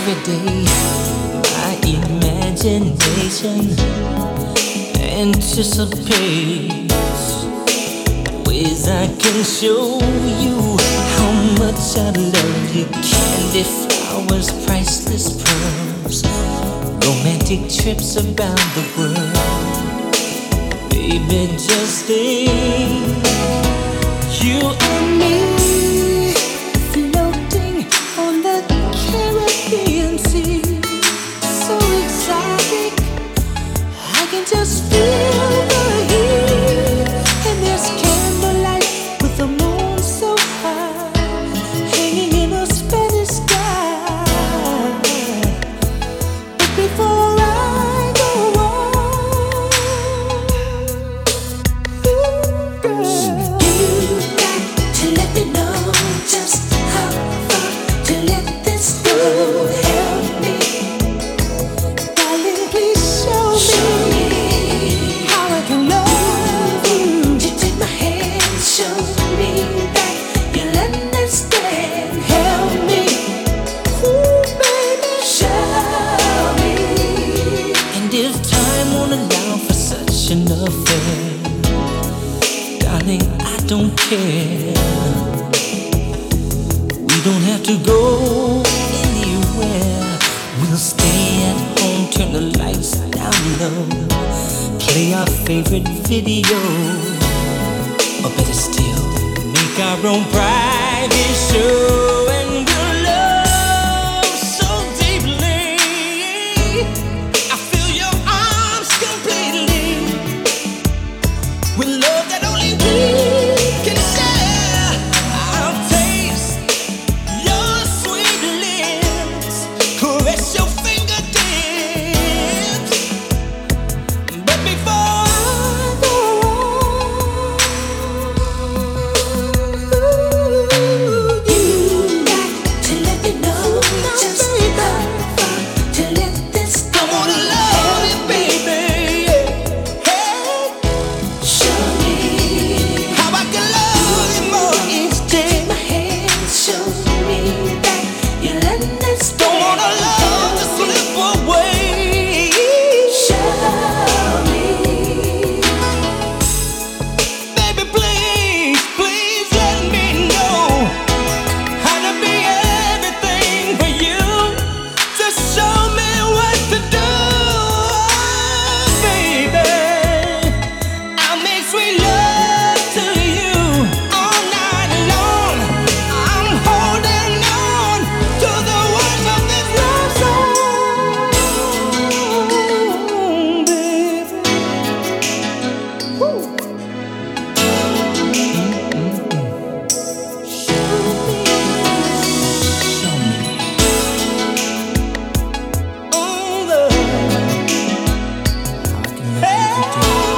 every day. My imagination anticipates ways I can show you how much I love you. Candy flowers, priceless pearls, romantic trips around the world. Baby, just think, you and me floating on the Caribbean Sea. So exotic, I can just feel the heat. And there's candlelight with the moon so high, hanging in a Spanish sky. But before I go on, ooh, girl, you got to let me know just how far to let this go. Help me, darling, please show me how I can love you. You take my hand, show me that you'll understand. Help me, ooh, baby, show me. And if time won't allow for such an affair, darling, I don't care. We don't have to go anywhere. We'll stay at home, turn the lights down low, play our favorite video, or better still, make our own private show. And we'll love so deeply, I feel your arms completely, with love that only we can share. I'll taste your sweet lips, caress your fingertips. But before I go on, you got to let me know just how far to let this go. I wanna love you, baby. Hey, show me how I can love you more each day. Take my hand, show me that you'll understand. Don't wanna love to slip away. Show me, baby, please, please let me know how to be everything for you. Just show me what to do, baby. I'll make sweet love to you all night long. I'm holding on to the words of this love song, baby. Woo. Show me, oh, love, how I can make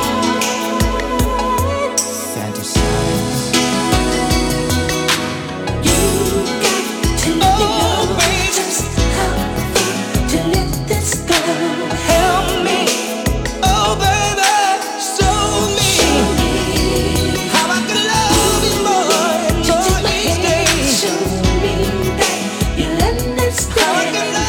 you fantasize. You got to let me know just how far to let this go. Help me, oh baby, show me how I can love you more and more each day. Show me that you'll understand. How I can